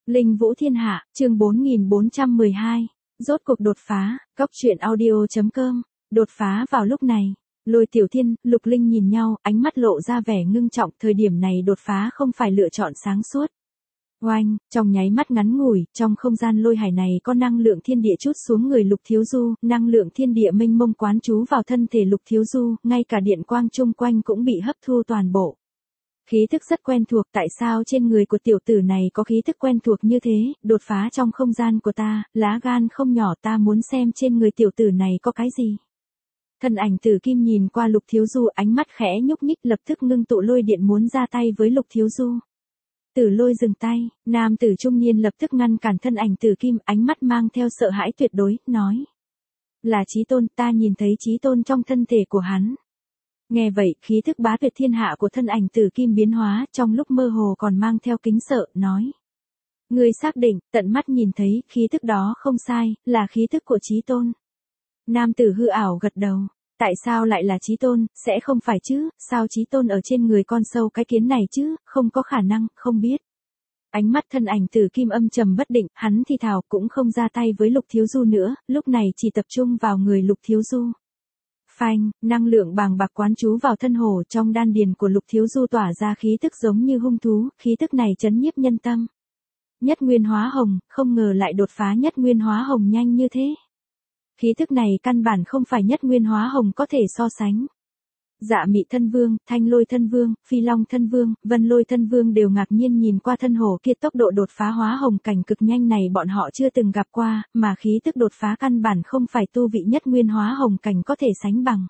Linh Vũ Thiên Hạ, chương 4412. Rốt cuộc đột phá, Cóc truyện audio.com. Đột phá vào lúc này. Lôi Tiểu Thiên, Lục Linh nhìn nhau, ánh mắt lộ ra vẻ ngưng trọng, thời điểm này đột phá không phải lựa chọn sáng suốt. Oanh, trong nháy mắt ngắn ngủi, trong không gian lôi hải này có năng lượng thiên địa trút xuống người Lục Thiếu Du, năng lượng thiên địa mênh mông quán trú vào thân thể Lục Thiếu Du, ngay cả điện quang chung quanh cũng bị hấp thu toàn bộ. Khí thức rất quen thuộc, tại sao trên người của tiểu tử này có khí thức quen thuộc như thế, đột phá trong không gian của ta, lá gan không nhỏ, ta muốn xem trên người tiểu tử này có cái gì. Thân ảnh Tử Kim nhìn qua Lục Thiếu Du, ánh mắt khẽ nhúc nhích, lập tức ngưng tụ lôi điện muốn ra tay với Lục Thiếu Du. Tử Lôi dừng tay, nam tử trung niên lập tức ngăn cản thân ảnh Tử Kim, ánh mắt mang theo sợ hãi tuyệt đối, nói. Là Chí Tôn, ta nhìn thấy Chí Tôn trong thân thể của hắn. Nghe vậy, khí thức bá tuyệt thiên hạ của thân ảnh Tử Kim biến hóa, trong lúc mơ hồ còn mang theo kính sợ, nói. Ngươi xác định, tận mắt nhìn thấy, khí thức đó không sai, là khí thức của Chí Tôn. Nam tử hư ảo gật đầu. Tại sao lại là Chí Tôn, sẽ không phải chứ, sao Chí Tôn ở trên người con sâu cái kiến này chứ, không có khả năng, không biết. Ánh mắt thân ảnh Tử Kim âm trầm bất định, hắn thì thào cũng không ra tay với Lục Thiếu Du nữa, lúc này chỉ tập trung vào người Lục Thiếu Du. Phanh, năng lượng bàng bạc quán trú vào thân hồ, trong đan điền của Lục Thiếu Du tỏa ra khí tức giống như hung thú, khí tức này chấn nhiếp nhân tâm. Nhất nguyên hóa hồng, không ngờ lại đột phá nhất nguyên hóa hồng nhanh như thế. Khí tức này căn bản không phải nhất nguyên hóa hồng có thể so sánh. Dạ Mị Thân Vương, Thanh Lôi Thân Vương, Phi Long Thân Vương, Vân Lôi Thân Vương đều ngạc nhiên nhìn qua thân hồ kia, tốc độ đột phá hóa hồng cảnh cực nhanh này bọn họ chưa từng gặp qua, mà khí tức đột phá căn bản không phải tu vị nhất nguyên hóa hồng cảnh có thể sánh bằng.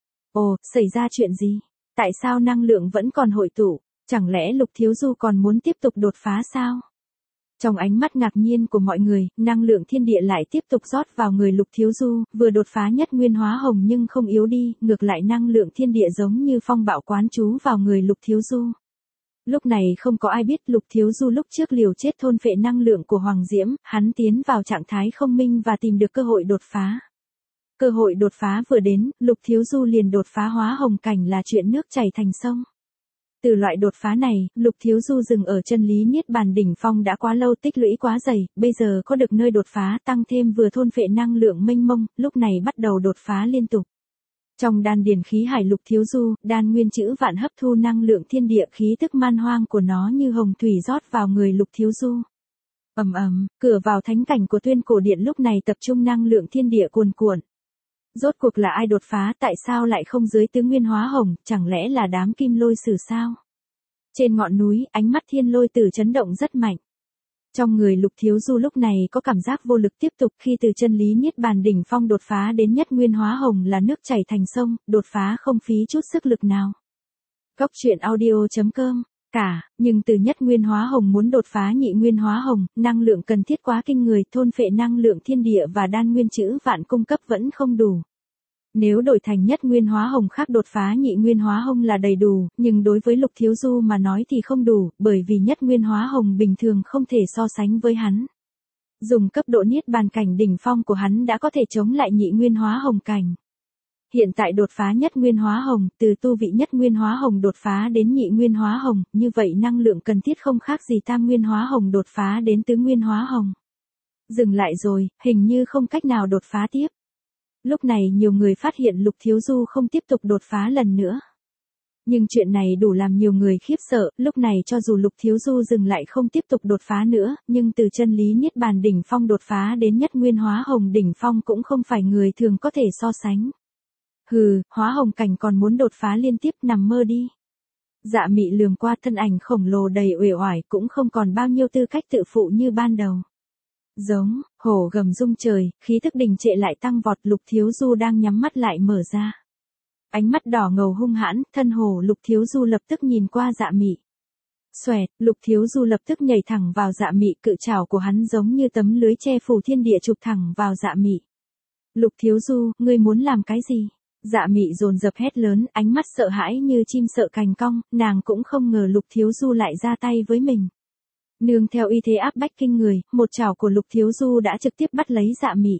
Ồ, xảy ra chuyện gì? Tại sao năng lượng vẫn còn hội tụ? Chẳng lẽ Lục Thiếu Du còn muốn tiếp tục đột phá sao? Trong ánh mắt ngạc nhiên của mọi người, năng lượng thiên địa lại tiếp tục rót vào người Lục Thiếu Du, vừa đột phá nhất nguyên hóa hồng nhưng không yếu đi, ngược lại năng lượng thiên địa giống như phong bạo quán trú vào người Lục Thiếu Du. Lúc này không có ai biết Lục Thiếu Du lúc trước liều chết thôn phệ năng lượng của Hoàng Diễm, hắn tiến vào trạng thái không minh và tìm được cơ hội đột phá. Cơ hội đột phá vừa đến, Lục Thiếu Du liền đột phá hóa hồng cảnh là chuyện nước chảy thành sông. Từ loại đột phá này, Lục Thiếu Du dừng ở chân lý niết bàn đỉnh phong đã quá lâu, tích lũy quá dày, bây giờ có được nơi đột phá, tăng thêm vừa thôn phệ năng lượng mênh mông, lúc này bắt đầu đột phá liên tục. Trong đan điền khí hải Lục Thiếu Du, đan nguyên chữ vạn hấp thu năng lượng thiên địa, khí tức man hoang của nó như hồng thủy rót vào người Lục Thiếu Du. Ầm ầm, cửa vào thánh cảnh của Tuyên Cổ Điện lúc này tập trung năng lượng thiên địa cuồn cuộn. Rốt cuộc là ai đột phá, tại sao lại không dưới tứ nguyên hóa hồng, chẳng lẽ là đám kim lôi sử sao? Trên ngọn núi, ánh mắt thiên lôi tử chấn động rất mạnh. Trong người Lục Thiếu Du lúc này có cảm giác vô lực tiếp tục, khi từ chân lý niết bàn đỉnh phong đột phá đến nhất nguyên hóa hồng là nước chảy thành sông, đột phá không phí chút sức lực nào. Cóc truyện audio.com. Nhưng từ nhất nguyên hóa hồng muốn đột phá nhị nguyên hóa hồng, năng lượng cần thiết quá kinh người, thôn phệ năng lượng thiên địa và đan nguyên chữ vạn cung cấp vẫn không đủ. Nếu đổi thành nhất nguyên hóa hồng khác đột phá nhị nguyên hóa hồng là đầy đủ, nhưng đối với Lục Thiếu Du mà nói thì không đủ, bởi vì nhất nguyên hóa hồng bình thường không thể so sánh với hắn. Dùng cấp độ niết bàn cảnh đỉnh phong của hắn đã có thể chống lại nhị nguyên hóa hồng cảnh. Hiện tại đột phá nhất nguyên hóa hồng, từ tu vị nhất nguyên hóa hồng đột phá đến nhị nguyên hóa hồng, như vậy năng lượng cần thiết không khác gì tam nguyên hóa hồng đột phá đến tứ nguyên hóa hồng. Dừng lại rồi, hình như không cách nào đột phá tiếp. Lúc này nhiều người phát hiện Lục Thiếu Du không tiếp tục đột phá lần nữa. Nhưng chuyện này đủ làm nhiều người khiếp sợ, lúc này cho dù Lục Thiếu Du dừng lại không tiếp tục đột phá nữa, nhưng từ chân lý niết bàn đỉnh phong đột phá đến nhất nguyên hóa hồng đỉnh phong cũng không phải người thường có thể so sánh. Hừ, hóa hồng cảnh còn muốn đột phá liên tiếp, nằm mơ đi. Dạ Mị lườm qua thân ảnh khổng lồ đầy uể oải, cũng không còn bao nhiêu tư cách tự phụ như ban đầu. Giống, hổ gầm rung trời, khí thức đình trệ lại tăng vọt, Lục Thiếu Du đang nhắm mắt lại mở ra. Ánh mắt đỏ ngầu hung hãn, thân hồ Lục Thiếu Du lập tức nhìn qua Dạ Mị. Xoẹt, Lục Thiếu Du lập tức nhảy thẳng vào Dạ Mị, cự trảo của hắn giống như tấm lưới che phủ thiên địa chụp thẳng vào Dạ Mị. Lục Thiếu Du, ngươi muốn làm cái gì? Dạ Mị dồn dập hét lớn, ánh mắt sợ hãi như chim sợ cành cong, nàng cũng không ngờ Lục Thiếu Du lại ra tay với mình. Nương theo uy thế áp bách kinh người, một chảo của Lục Thiếu Du đã trực tiếp bắt lấy Dạ Mị.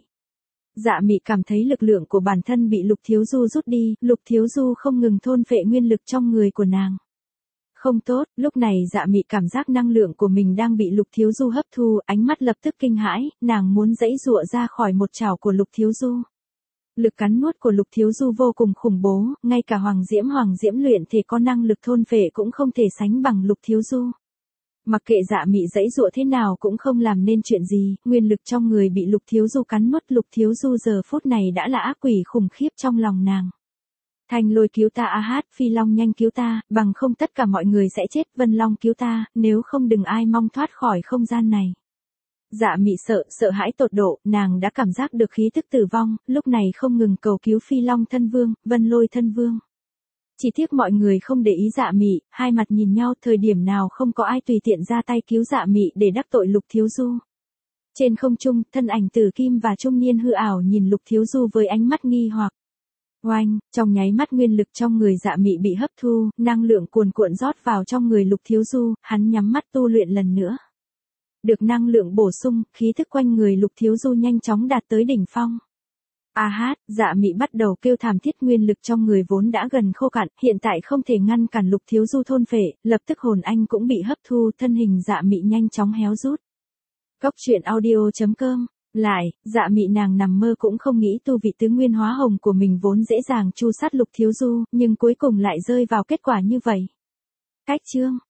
Dạ Mị cảm thấy lực lượng của bản thân bị Lục Thiếu Du rút đi, Lục Thiếu Du không ngừng thôn phệ nguyên lực trong người của nàng. Không tốt, lúc này Dạ Mị cảm giác năng lượng của mình đang bị Lục Thiếu Du hấp thu, ánh mắt lập tức kinh hãi, nàng muốn giãy giụa ra khỏi một chảo của Lục Thiếu Du. Lực cắn nuốt của Lục Thiếu Du vô cùng khủng bố, ngay cả Hoàng Diễm luyện thể có năng lực thôn phệ cũng không thể sánh bằng Lục Thiếu Du. Mặc kệ Dạ Mị giãy giụa thế nào cũng không làm nên chuyện gì, nguyên lực trong người bị Lục Thiếu Du cắn nuốt, Lục Thiếu Du giờ phút này đã là ác quỷ khủng khiếp trong lòng nàng. Thanh Lôi cứu ta, A Hát, Phi Long nhanh cứu ta, bằng không tất cả mọi người sẽ chết, Vân Long cứu ta, nếu không đừng ai mong thoát khỏi không gian này. Dạ Mị sợ hãi tột độ, nàng đã cảm giác được khí tức tử vong, lúc này không ngừng cầu cứu Phi Long thân vương, Vân Lôi thân vương. Chỉ tiếc mọi người không để ý Dạ Mị, hai mặt nhìn nhau, thời điểm nào không có ai tùy tiện ra tay cứu Dạ Mị để đắc tội Lục Thiếu Du. Trên không trung, thân ảnh Tử Kim và trung niên hư ảo nhìn Lục Thiếu Du với ánh mắt nghi hoặc. Oanh, trong nháy mắt nguyên lực trong người Dạ Mị bị hấp thu, năng lượng cuồn cuộn rót vào trong người Lục Thiếu Du, hắn nhắm mắt tu luyện lần nữa. Được năng lượng bổ sung, khí thức quanh người Lục Thiếu Du nhanh chóng đạt tới đỉnh phong. A Hát, Dạ Mị bắt đầu kêu thảm thiết, nguyên lực trong người vốn đã gần khô cạn, hiện tại không thể ngăn cản Lục Thiếu Du thôn phệ, lập tức hồn anh cũng bị hấp thu, thân hình Dạ Mị nhanh chóng héo rút. Cốc truyện audio.com. Lại, Dạ Mị nàng nằm mơ cũng không nghĩ tu vị tứ nguyên hóa hồng của mình vốn dễ dàng tru sát Lục Thiếu Du, nhưng cuối cùng lại rơi vào kết quả như vậy. Cách chương